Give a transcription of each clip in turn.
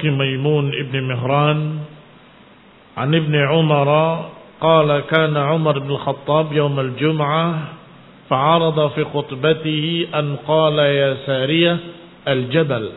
ميمون ابن مهران عن ابن عمر قال كان عمر بن الخطاب يوم الجمعة فعرض في خطبته أن قال يا سارية الجبل.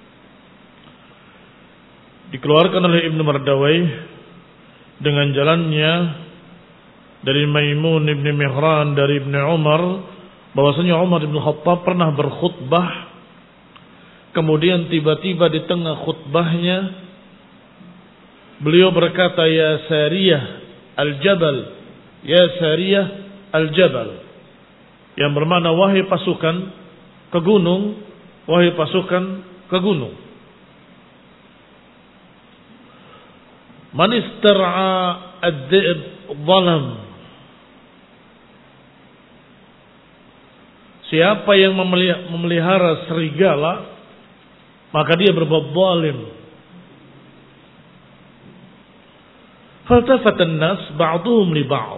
Dikeluarkan oleh Ibnu Mardawai dengan jalannya dari Maimun ibn Mihran dari Ibnu Umar bahwasanya Umar bin Khattab pernah berkhutbah, kemudian tiba-tiba di tengah khutbahnya beliau berkata ya Sariyah al-Jabal, ya Sariyah al-Jabal, yang bermakna wahai pasukan ke gunung, wahai pasukan ke gunung. Man istar'a ad-dhi'b zalam. Siapa yang memelihara serigala, maka dia berbuat zalim. Faltafatan nas ba'duhum li ba'd.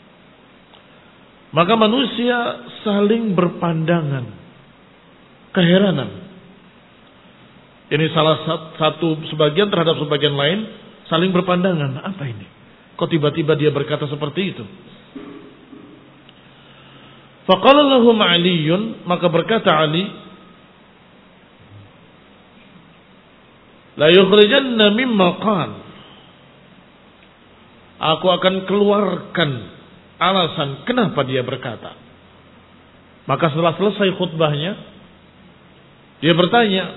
Maka manusia saling berpandangan, keheranan. Ini salah satu sebagian terhadap sebagian lain saling berpandangan. Apa ini? Kok tiba-tiba dia berkata seperti itu? Faqala lahum Aliyun, maka berkata Ali, la yukhrijanna mimma qal. Aku akan keluarkan alasan kenapa dia berkata. Maka setelah selesai khutbahnya, dia bertanya,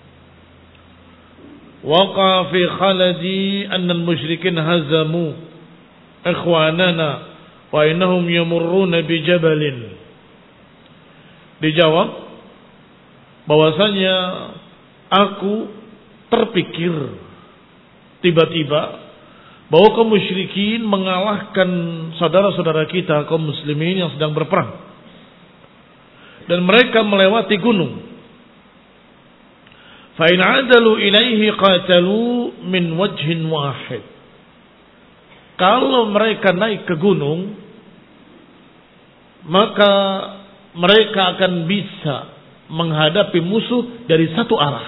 waqa fi khaladi anna al-musyrikin hazamu ikhwanana wa innahum yamurruna bi jabalin. Dijawab bahwasanya aku terpikir tiba-tiba bahwa kaum musyrikin mengalahkan saudara-saudara kita kaum muslimin yang sedang berperang dan mereka melewati gunung. Fa in adalu ilaihi qatalu min wajhin wahid. Kalau mereka naik ke gunung, maka mereka akan bisa menghadapi musuh dari satu arah.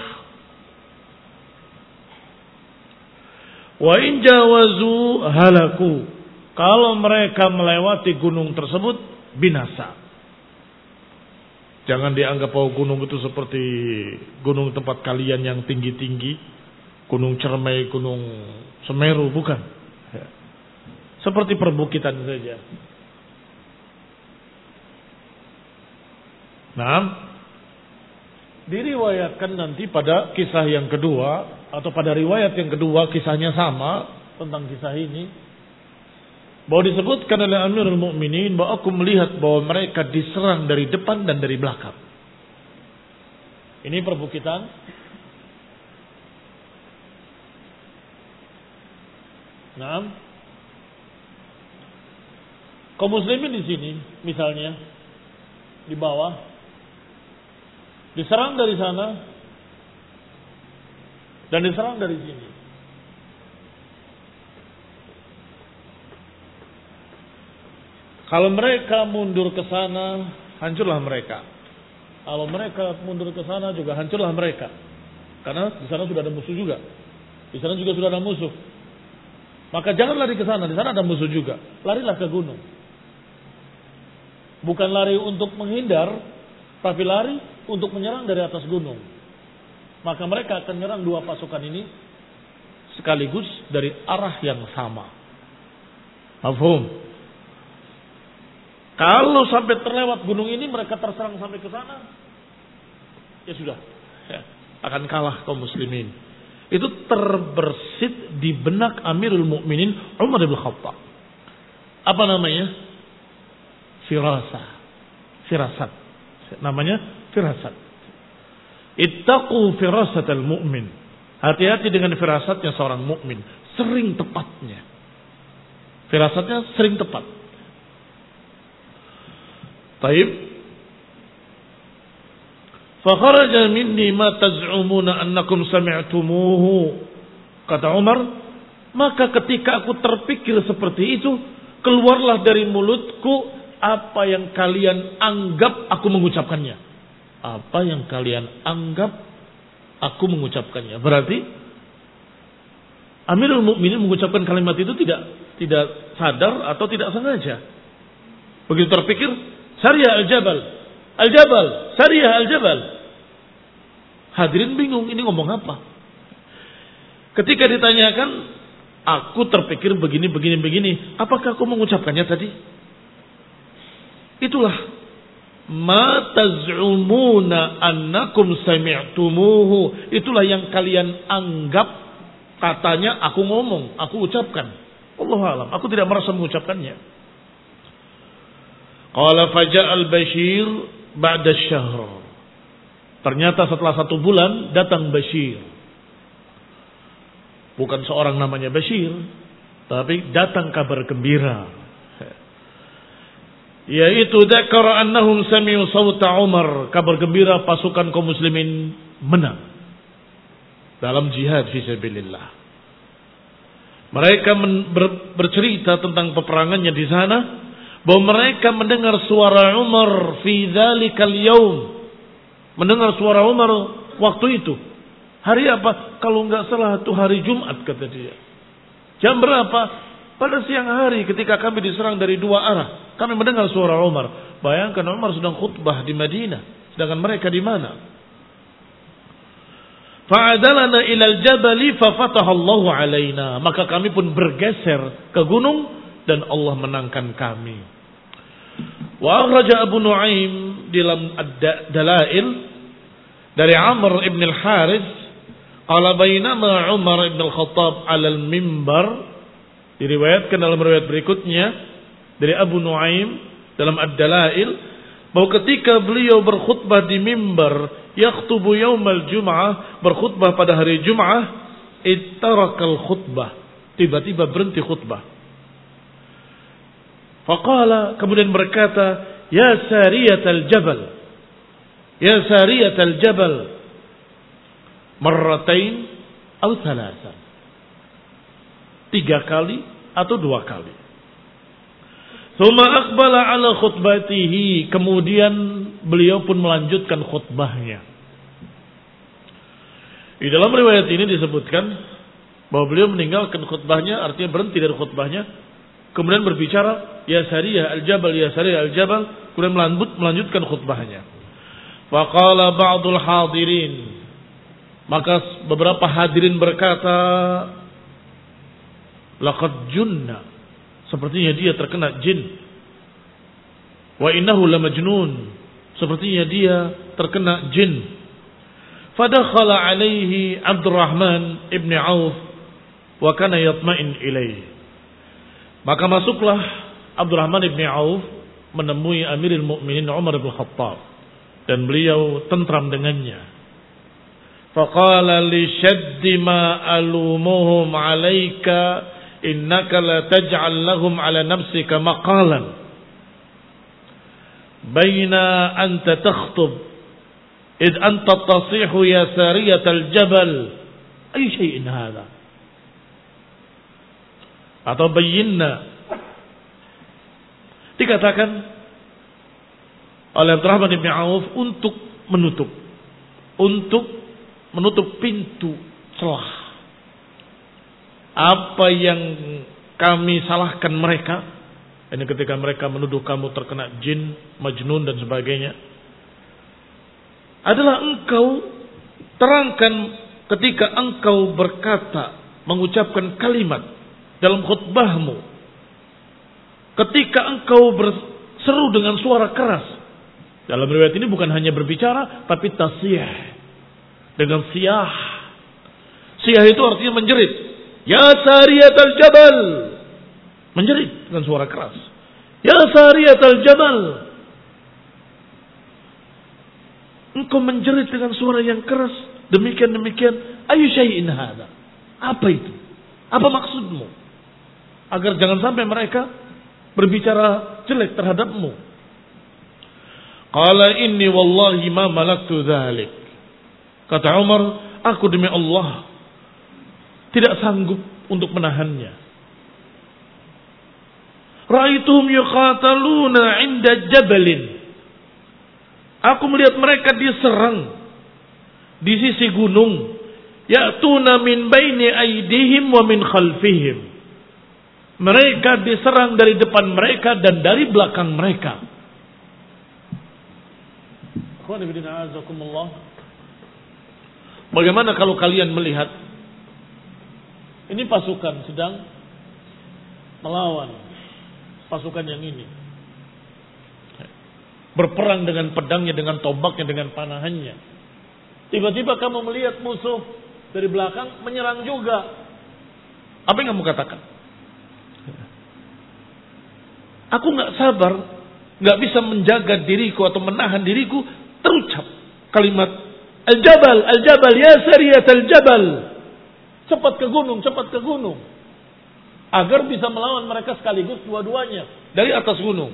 Wa in jawazu halaku. Kalau mereka melewati gunung tersebut, binasa. Jangan dianggap bahwa gunung itu seperti gunung tempat kalian yang tinggi-tinggi, Gunung Cermai, Gunung Semeru, bukan. Seperti perbukitan saja. Nah, diriwayatkan nanti pada kisah yang kedua atau pada riwayat yang kedua kisahnya sama tentang kisah ini, bahwa disebutkan oleh Amirul Mukminin bahwa aku melihat bahwa mereka diserang dari depan dan dari belakang. Ini perbukitan. Nah, kaum muslimin di sini misalnya di bawah diserang dari sana dan diserang dari sini. Kalau mereka mundur ke sana, hancurlah mereka. Kalau mereka mundur ke sana juga hancurlah mereka. Karena di sana sudah ada musuh juga. Di sana juga sudah ada musuh. Maka jangan lari ke sana, di sana ada musuh juga. Larilah ke gunung. Bukan lari untuk menghindar, tapi lari untuk menyerang dari atas gunung. Maka mereka akan menyerang dua pasukan ini sekaligus dari arah yang sama. Mafhum? Kalau sampai terlewat gunung ini mereka terserang sampai ke sana, ya sudah, ya, akan kalah kaum muslimin. Itu terbersit di benak Amirul Mukminin Umar bin Khattab. Apa namanya? Firasat. Namanya firasat. Ittaqu firasatal mu'min. Hati-hati dengan firasatnya seorang mukmin. Sering tepatnya. Firasatnya sering tepat. Taib. Fakharaja minni ma taz'umuna annakum sami'tumuhu. Kata Umar, maka ketika aku terpikir seperti itu, keluarlah dari mulutku apa yang kalian anggap aku mengucapkannya. Apa yang kalian anggap aku mengucapkannya. Berarti Amirul Mukminin mengucapkan kalimat itu tidak sadar atau tidak sengaja. Begitu terpikir, Sariyah al-Jabal, al-Jabal, Sariyah al-Jabal. Hadirin bingung, ini ngomong apa? Ketika ditanyakan, aku terpikir begini. Apakah aku mengucapkannya tadi? Itulah ma taz'umuna annakum sami'tumuhu. Itulah yang kalian anggap katanya aku ngomong, aku ucapkan. Allahu a'lam, aku tidak merasa mengucapkannya. Qala faja'al Bashir ba'da syahr. Ternyata setelah 1 bulan datang Bashir. Bukan seorang namanya Bashir, tapi datang kabar gembira. Yaitu dzakara annahum sami'u sawta Umar. Kabar gembira pasukan kaum muslimin menang dalam jihad fisabilillah. Mereka bercerita tentang peperangannya di sana, bahwa mereka mendengar suara Umar fi dzalikal yaum. Mendengar suara Umar waktu itu. Hari apa? Kalau enggak salah itu hari Jumat kata dia. Jam berapa? Pada siang hari ketika kami diserang dari 2 arah. Kami mendengar suara Umar. Bayangkan Umar sedang khutbah di Madinah. Sedangkan mereka di mana? Fa'adalana ilal jabali fafatahallahu alaina. Maka kami pun bergeser ke gunung dan Allah menangkan kami. Wa akhraja Abu Nuaim dalam Ad-Dalail dari Amr ibn al-Harith, qala bainama Umar ibn al-Khattab 'ala al-mimbar, diriwayatkan dalam riwayat berikutnya dari Abu Nuaim dalam Ad-Dalail, bahwa ketika beliau berkhutbah di mimbar, yakhtubu yaumal jum'ah, berkhutbah pada hari Jum'ah, ittarakal khutbah, tiba-tiba berhenti khutbah. Faqala, kemudian berkata, ya sariyatal jabal, ya sariyatal jabal, marratain atau thalathan, 3 kali atau 2 kali. Tsumma aqbala ala khutbatihi, kemudian beliau pun melanjutkan khutbahnya. Di dalam riwayat ini disebutkan bahwa beliau meninggalkan khutbahnya, artinya berhenti dari khutbahnya, kemudian berbicara, ya Sariyah al-Jabal, ya Sariyah al-Jabal, kemudian melanjutkan khutbahnya. Faqala ba'dul hadirin, maka beberapa hadirin berkata, laqad junna, sepertinya dia terkena jin. Wa innahu lamajnun, sepertinya dia terkena jin. Fadakhala alaihi Abdurrahman ibn Auf wa kana yatma'in ilaihi. Maka masuklah Abdurrahman ibn Auf menemui Amirul Mukminin Umar bin Khattab dan beliau tentram dengannya. Faqala li shaddi ma alumuhum 'alaika innaka la taj'al lahum 'ala nafsika maqalan baina anta takhtub id anta tasihu ya sariyatal jabal ay shay'in hadha, atau bayyinna. Dikatakan oleh Abdurrahman bin Auf untuk menutup pintu celah apa yang kami salahkan mereka. Ini ketika mereka menuduh kamu terkena jin, majnun dan sebagainya, adalah engkau terangkan ketika engkau berkata, mengucapkan kalimat dalam khutbahmu, ketika engkau berseru dengan suara keras. Dalam riwayat ini bukan hanya berbicara, tapi tasiyah, dengan siyah. Siyah itu artinya menjerit. Ya sariyatal jabal, menjerit dengan suara keras. Ya sariyatal jabal, engkau menjerit dengan suara yang keras, demikian. Ayu syai'in hadha, apa itu? Apa maksudmu? Agar jangan sampai mereka berbicara jelek terhadapmu. Qala inni wallahi ma malaktu dhalik. Kata Umar, aku demi Allah tidak sanggup untuk menahannya. Ra'aituhum yuqataluna 'inda jabalin. Aku melihat mereka diserang di sisi gunung Ya'tuna min baini aydihim wa min khalfihim. Mereka diserang dari depan mereka dan dari belakang mereka. Bagaimana kalau kalian melihat ini pasukan sedang melawan pasukan yang ini, berperang dengan pedangnya, dengan tombaknya, dengan panahannya. Tiba-tiba kamu melihat musuh dari belakang menyerang juga. Apa yang kamu katakan? Aku nggak sabar, nggak bisa menjaga diriku atau menahan diriku, terucap kalimat Al-Jabal, Al-Jabal, ya Sariyat Al-Jabal. Cepat ke gunung, cepat ke gunung. Agar bisa melawan mereka sekaligus dua-duanya dari atas gunung.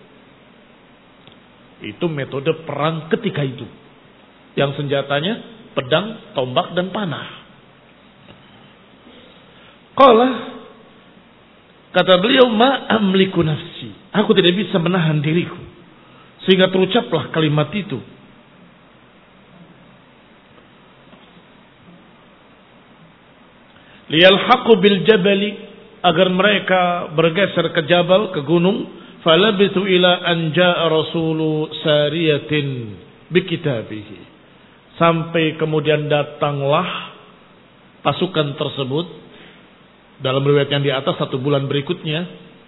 Itu metode perang ketika itu. Yang senjatanya pedang, tombak, dan panah. Kata beliau, ma amliku nafsi. Aku tidak bisa menahan diriku. Sehingga terucaplah kalimat itu. Liyalhaqu bil jabali. Agar mereka bergeser ke jabal, ke gunung. Falabitu ila anja rasulu sariyatin bikitabihi. Sampai kemudian datanglah pasukan tersebut. Dalam riwayat yang di atas 1 bulan berikutnya.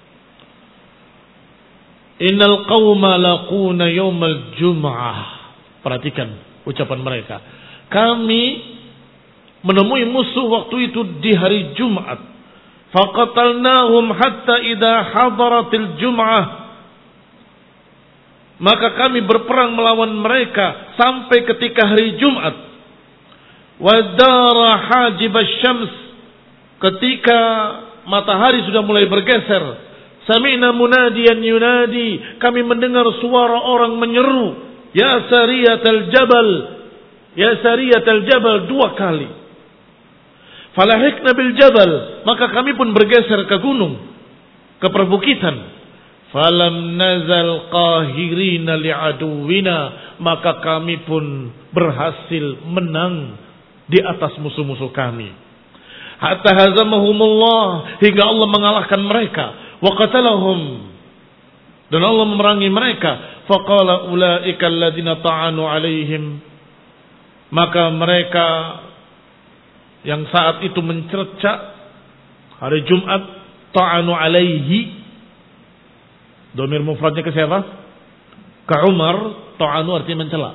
Innal qawma laquna yawmal jum'ah. Perhatikan ucapan mereka. Kami menemui musuh waktu itu di hari Jumat. Faqatalnahum hatta idha hadaratil jum'ah. Maka kami berperang melawan mereka sampai ketika hari Jumat. Wadara hajib syams. Ketika matahari sudah mulai bergeser. Sami'na munadiyan yunadi. Kami mendengar suara orang menyeru. Ya Sariyatal Jabal. Ya Sariyatal Jabal 2 kali. Falahikna bil jabal. Maka kami pun bergeser ke gunung. Ke perbukitan. Falam nazal qahirina li'aduwina. Maka kami pun berhasil menang di atas musuh-musuh kami. Hatta hazamahumullah. Hingga Allah mengalahkan mereka. Wa qatalahum. Dan Allah memerangi mereka. Faqala ulaika alladhina ta'anu alaihim. Maka mereka yang saat itu mencerca hari Jumat, ta'anu alaihi. Domir mufradnya ke siapa? Ke Umar. Ta'anu artinya mencela.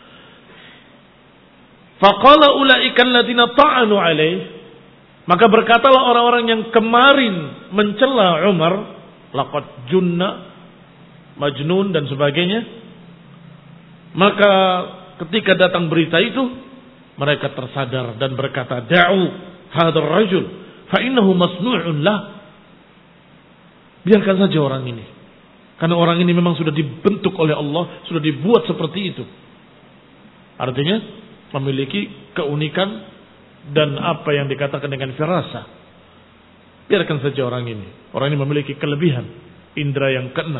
Faqala ulaika alladhina ta'anu alaihi. Maka berkatalah orang-orang yang kemarin mencela Umar, laqad junna, majnun dan sebagainya. Maka ketika datang berita itu, mereka tersadar dan berkata, da'u hadar rajul fa innahu masnu'un lah. Biarkan saja orang ini. Karena orang ini memang sudah dibentuk oleh Allah, sudah dibuat seperti itu. Artinya memiliki keunikan dan apa yang dikatakan dengan firasa. Biarkan saja orang ini. Orang ini memiliki kelebihan indera yang ke-6.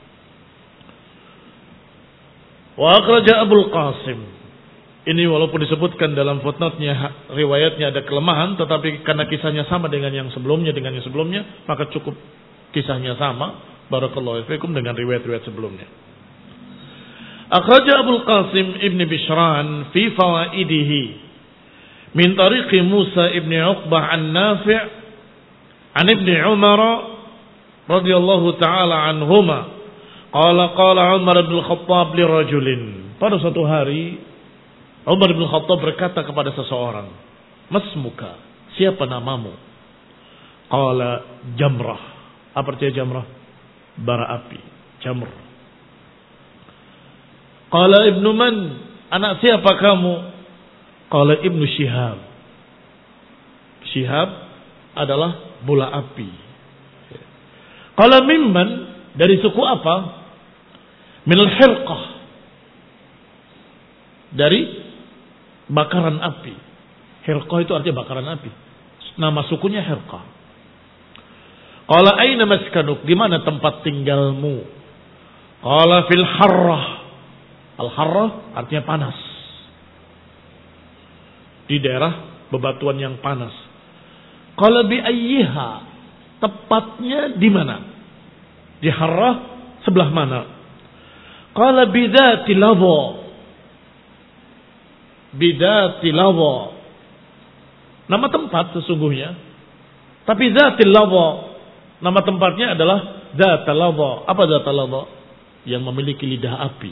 Wa akhraja Abul Qasim. Ini walaupun disebutkan dalam footnote-nya riwayatnya ada kelemahan, tetapi karena kisahnya sama dengan yang sebelumnya, maka cukup kisahnya sama. Barakallahu fiikum dengan riwayat-riwayat sebelumnya. Akhraja Abul Qasim Ibn Bishran fi fawaidihi min tariqi Musa ibn Uqbah an Nafi' an Ibn Umar radhiyallahu taala anhuma qala Umar bin Khattab li rajulin. Pada suatu hari Umar bin Khattab berkata kepada seseorang, "Masmuka? Siapa namamu?" Qala Jamrah. Apa artinya Jamrah? Bara api, Jamr. Qala ibnu man? Anak siapa kamu? Qala ibnu Syihab. Syihab adalah bola api. Qala mimman? Dari suku apa? Minal Hirqah. Dari bakaran api. Hirqah itu artinya bakaran api. Nama sukunya Hirqah. Qala aina maskanuk? Di mana tempat tinggalmu? Qala fil harrah. Al harrah artinya panas. Di daerah bebatuan yang panas. Qala bi ayyiha, tepatnya di mana? Di Harrah sebelah mana? Qala bidati ladha. Bidati ladha. Nama tempat sesungguhnya. Tapi Zatil Ladha, nama tempatnya adalah Zatil Ladha. Apa Zatil Ladha? Yang memiliki lidah api.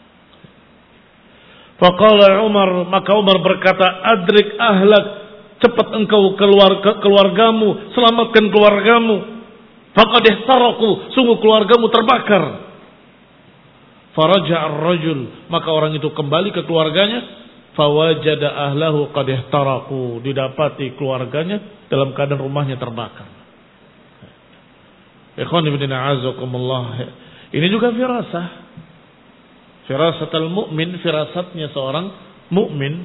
Faqala Umar, maka Umar berkata, adrik ahlak, cepat engkau keluar keluargamu, selamatkan keluargamu. Faqad ihtaraku, sungguh keluargamu terbakar. Faraja ar-rajul, maka orang itu kembali ke keluarganya. Fawajada ahlahu qad ihtaraku, didapati keluarganya dalam keadaan rumahnya terbakar. Ikhwan ibn a'azakumullah. Ini juga firasah. Firasatul mu'min, firasatnya seorang mukmin.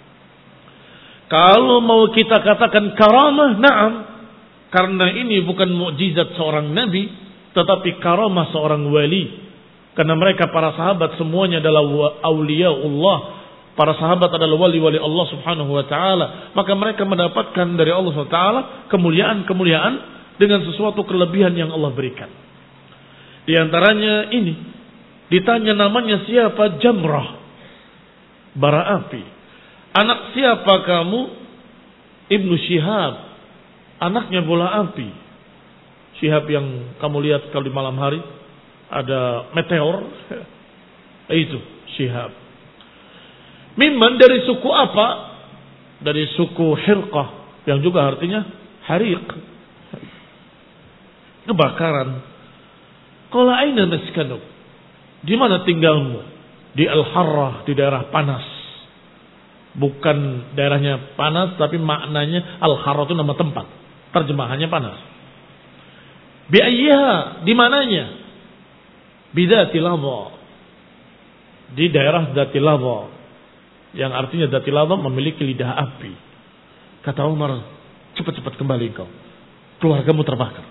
Kalau mau kita katakan karamah, na'am. Karena ini bukan mukjizat seorang nabi, tetapi karamah seorang wali. Karena mereka para sahabat semuanya adalah auliyaullah. Para sahabat adalah wali-wali Allah subhanahu wa ta'ala. Maka mereka mendapatkan dari Allah subhanahu wa ta'ala kemuliaan-kemuliaan dengan sesuatu kelebihan yang Allah berikan. Di antaranya ini. Ditanya namanya siapa? Jamrah. Bara api. Anak siapa kamu? Ibnu Syihab. Anaknya bola api. Syihab yang kamu lihat kalau di malam hari. Ada meteor. Itu Syihab. Mimman, dari suku apa? Dari suku Hirqah, yang juga artinya hariq, kebakaran. Qala aina maskanuk, di mana tinggalmu? Di Al-Harrah, di daerah panas. Bukan daerahnya panas, tapi maknanya Al-Harrah itu nama tempat. Terjemahannya panas. Bi ayyiha, di mananya? Bidati ladha, di daerah Dzati Ladha. Yang artinya Dzati Ladha memiliki lidah api. Kata Umar, cepat-cepat kembali engkau, keluargamu terbakar.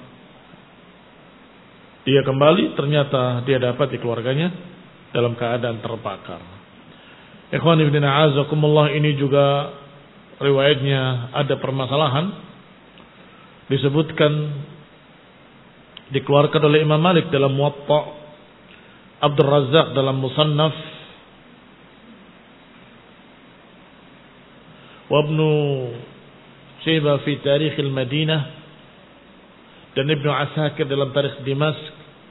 Dia kembali, ternyata dia dapat di keluarganya dalam keadaan terbakar. Ikhwan ibn a'azakumullah, ini juga riwayatnya ada permasalahan. Disebutkan dikeluarkan oleh Imam Malik dalam Muwatta, Abdul Razzaq dalam Musannaf, Ibnu Syaibah fi Tarikh al-Madinah, dan Ibnu Asakir dalam Tarikh Dimask.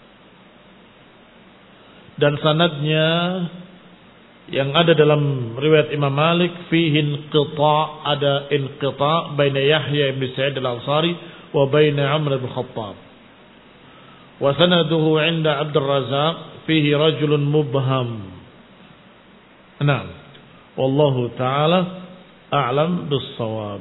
Dan sanadnya yang ada dalam riwayat Imam Malik fihi inqita', ada inqita' baina Yahya ibn Sa'id al-Ansari wa baina Amr ibn Khattab. Wa sanaduhu 'inda Abdul Razzaq fihi rajulun mubham. Naam. Wallahu ta'ala a'lam bis-shawab.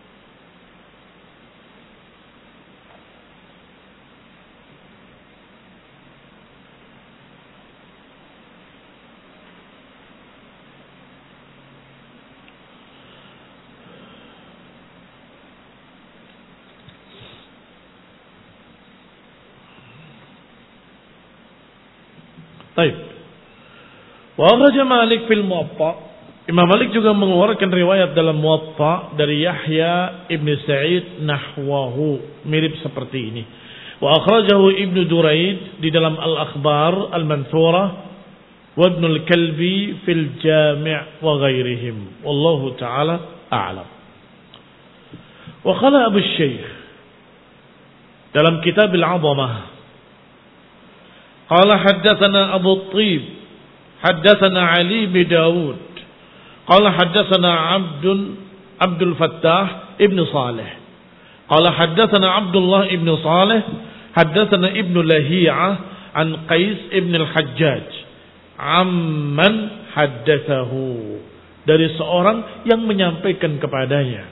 Baik. Wa akhraja Malik fil Muwatta. Imam Malik juga mengeluarkan riwayat dalam Muwatta dari Yahya ibn Sa'id nahwahu, mirip seperti ini. Wa akhrajahu Ibnu Duraid di dalam Al-Akhbar Al-Manthurah wa Ibn Al-Kalbi fil Jami' wa ghairihim. Wallahu ta'ala a'lam. Wa qala Abu Syekh dalam kitab Al-'Azamah, qala haddatsana Abu Thib haddatsana Ali bin Dawud qala haddatsana Abdul Fattah ibn Salih qala haddatsana Abdullah ibn Salih haddatsana Ibn Lahiyah an Qais ibn al-Hajjaj amman haddatsahu, dari seorang yang menyampaikan kepadanya.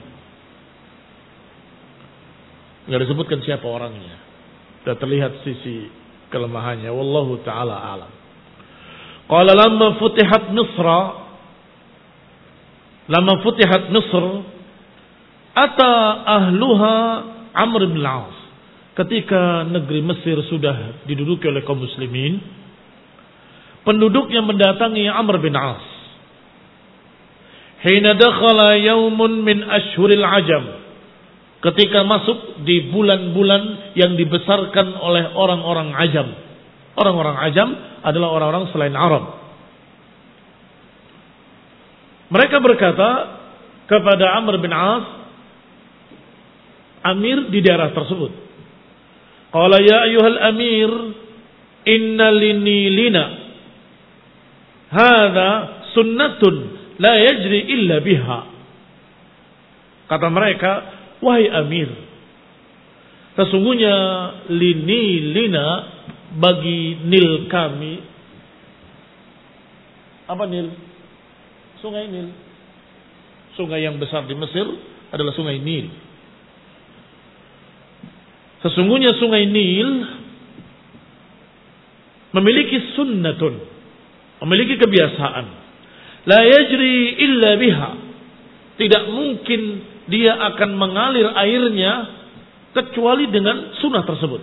Enggak disebutkan siapa orangnya. Sudah terlihat sisi kelemahannya. Wallahu ta'ala alam. Qala lamma futihat Misr ata ahluha Amr bin al-As. Ketika negeri Mesir sudah diduduki oleh kaum muslimin, penduduknya mendatangi Amr bin As. hina dakhala yaumun min ashhuril ajam, ketika masuk di bulan-bulan yang dibesarkan oleh orang-orang ajam. Orang-orang ajam adalah orang-orang selain Arab. Mereka berkata kepada Amr bin As, amir di daerah tersebut, qala ya ayyuhal amir, inna lina hadha sunnatun la yajri illa biha. Kata mereka, wahai amir, sesungguhnya lina bagi Nil kami. Apa Nil? Sungai Nil. Sungai yang besar di Mesir adalah sungai Nil. Sesungguhnya sungai Nil memiliki sunnatun, memiliki kebiasaan. La yajri illa biha. Tidak mungkin dia akan mengalir airnya kecuali dengan sunnah tersebut.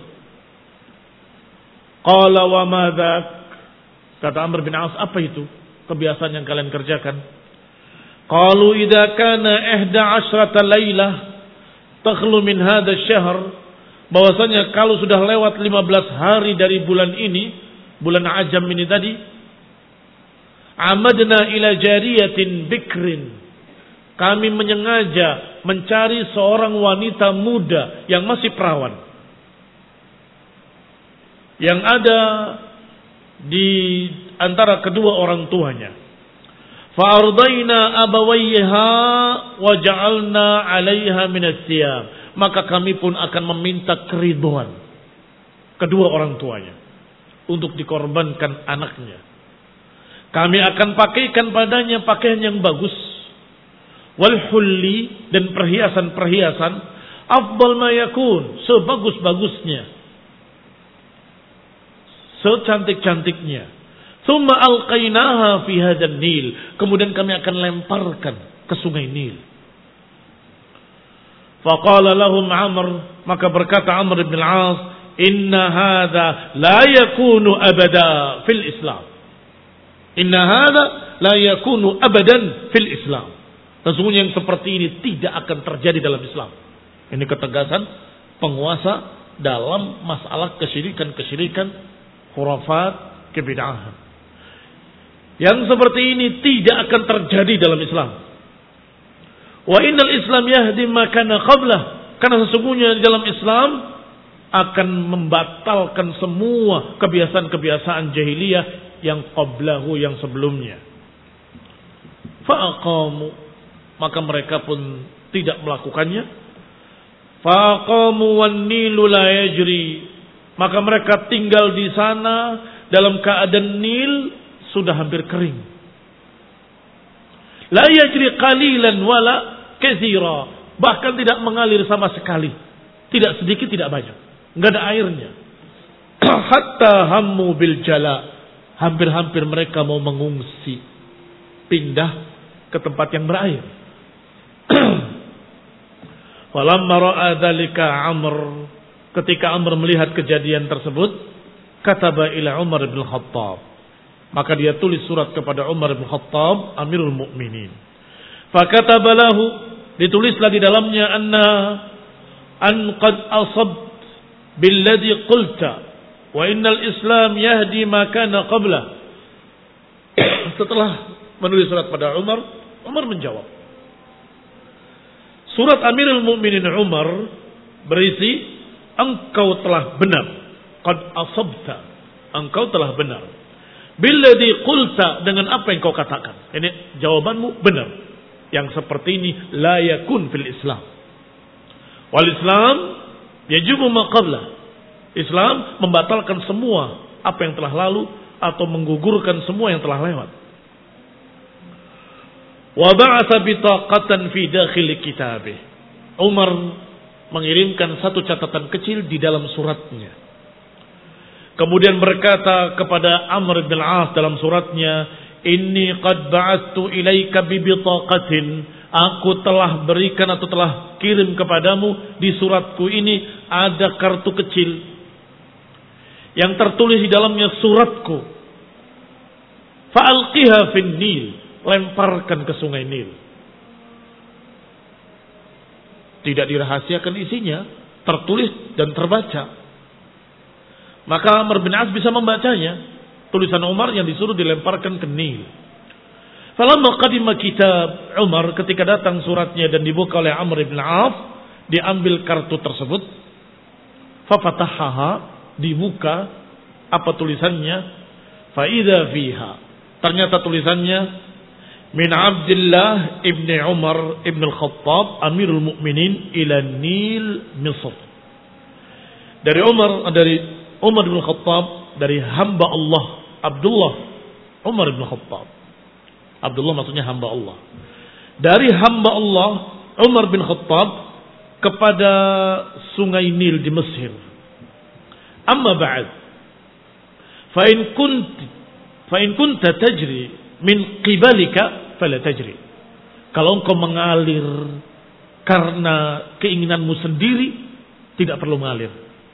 Qala wa madzak? Kata Amr bin As, apa itu kebiasaan yang kalian kerjakan? Qalu idza kana 11 lailah takhlu min hadha asy-syahr, bahwasanya kalau sudah lewat 15 hari dari bulan ini, bulan Ajam ini tadi, amadna ila jariyatin bikrin, kami menyengaja mencari seorang wanita muda yang masih perawan, yang ada di antara kedua orang tuanya. Fa'ardaina abawayha wa ja'alna 'alaiha min as-siyam, maka kami pun akan meminta keriduan kedua orang tuanya untuk dikorbankan anaknya. Kami akan pakaikan padanya pakaian yang bagus, wal hulli, dan perhiasan-perhiasan, afdal ma yakun, sebagus-bagusnya, secantik-cantiknya. Tsumma alqainaha fi hadzal Nil, kemudian kami akan lemparkan ke sungai Nil. Faqala lahum Amr, maka berkata Amr bin Al-As, inna hadza la yakunu abada fil Islam. Inna hadza la yakunu abadan fil Islam. Sesungguhnya yang seperti ini tidak akan terjadi dalam Islam. Ini ketegasan penguasa dalam masalah kesyirikan-kesyirikan, khurafat, kebid'ahan. Yang seperti ini tidak akan terjadi dalam Islam. Wa innal Islam yahdi ma kana qablah, karena sesungguhnya dalam Islam akan membatalkan semua kebiasaan-kebiasaan jahiliyah yang qablahu, yang sebelumnya. Fa'aqamu, maka mereka pun tidak melakukannya. Fa'aqamu wan Nilu la yajri, maka mereka tinggal di sana dalam keadaan Nil sudah hampir kering. La yajri qalilan wala katsira, bahkan tidak mengalir sama sekali. Tidak sedikit, tidak banyak. Enggak ada airnya. Hatta hammu bil jala, hampir-hampir mereka mau mengungsi, pindah ke tempat yang berair. Falamma ra'a dzalika Amr, ketika Amr melihat kejadian tersebut, kataba ila Umar bin Khattab, maka dia tulis surat kepada Umar bin Khattab, Amirul Mukminin. Fakataba lahu, ditulislah di dalamnya, an qad asabt billadhi qulta wa innal Islam yahdi ma kana qabla. Setelah menulis surat pada Umar, Umar menjawab. Surat Amirul Mukminin Umar berisi, engkau telah benar. Qad asabta, engkau telah benar. Billadhi qulta, dengan apa yang kau katakan. Ini jawabanmu benar. Yang seperti ini la yakun fil Islam. Wal Islam yajibu ma qabla. Islam membatalkan semua apa yang telah lalu atau menggugurkan semua yang telah lewat. Wa ba'atha bitaqatan fi dakhil kitabih. Umar mengirimkan satu catatan kecil di dalam suratnya. Kemudian berkata kepada Amr bin Al-As dalam suratnya, inni qad ba'attu ilaika bi bitaqatin, aku telah berikan atau telah kirim kepadamu di suratku ini ada kartu kecil yang tertulis di dalamnya suratku. Fa'alqiha fin Nil, lemparkan ke sungai Nil. tidak dirahasiakan isinya, tertulis dan terbaca. Maka Amr bin As bisa membacanya. Tulisan Umar yang disuruh dilemparkan ke Nil. Falamma qadima kitab Umar, ketika datang suratnya dan dibuka oleh Amr bin As, diambil kartu tersebut. Fafatahaha, dibuka apa tulisannya? Faidha fiha, ternyata tulisannya min Abdullah ibn Umar ibn al-Khattab Amirul Mukminin ila Nil Misr. Dari Umar bin Khattab, dari hamba Allah Abdullah Umar bin Khattab. Abdullah maksudnya hamba Allah. Dari hamba Allah Umar bin Khattab kepada sungai Nil di Mesir. Amma ba'd, fa in kunta tajri min qibalika fala tajri. Kalau engkau mengalir karena keinginanmu sendiri, tidak perlu mengalir.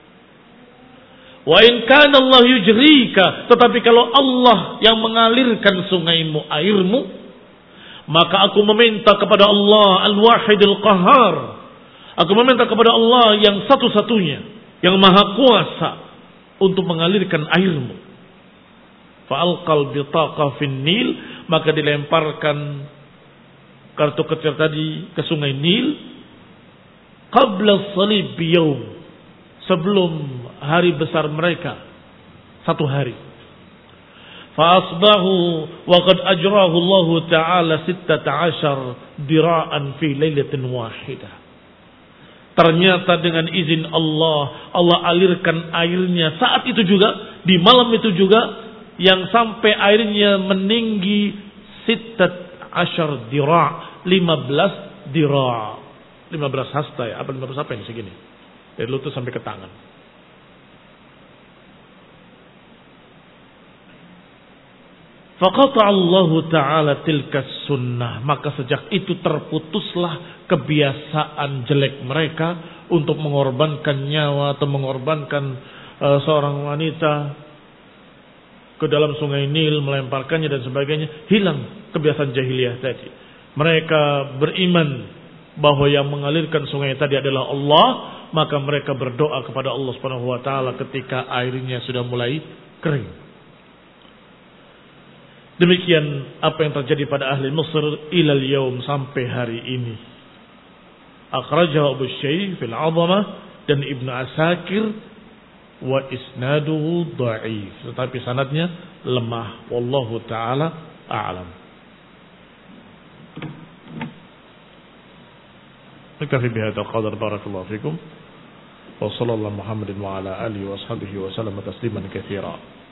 Wa in kana Allah yujrika, tetapi kalau Allah yang mengalirkan sungaimu, airmu, maka aku meminta kepada Allah Al-Wahidul Qahhar. Aku meminta kepada Allah yang satu-satunya, yang maha kuasa untuk mengalirkan airmu. Fa'alqal bitaqa fin Nil, maka dilemparkan kartu kecil tadi ke sungai Nil. Qabla salib biyawm, sebelum hari besar mereka, satu hari. Fa'asbahu wa qad ajrahu Allah Ta'ala 16 dira'an fi lailatin wahidah. Ternyata dengan izin Allah, Allah alirkan airnya saat itu juga, di malam itu juga, yang sampai airnya meninggi 16 dira', 15 dira', 15 hasta ya, apa 15 apa yang segini? Dari lutut sampai ke tangan. Faqata Allah Ta'ala tilka sunnah, maka sejak itu terputuslah kebiasaan jelek mereka untuk mengorbankan nyawa atau mengorbankan seorang wanita ke dalam sungai Nil, melemparkannya dan sebagainya. Hilang kebiasaan jahiliyah tadi. Mereka beriman bahwa yang mengalirkan sungai tadi adalah Allah, maka mereka berdoa kepada Allah Subhanahu wa taala ketika airnya sudah mulai kering. Demikian apa yang terjadi pada ahli Mesir ilal yaum, sampai hari ini. Akhrajahu Abu Syekh fil 'Azamah dan Ibnu Asakir wa isnaduhu dha'if, tetapi sanadnya lemah. Wallahu taala a'lam. Naktafi bihadzal qadar, barakallahu fikum. Wa sallallahu Muhammadin wa ala alihi wa sahbihi wa sallam tasliman katsira.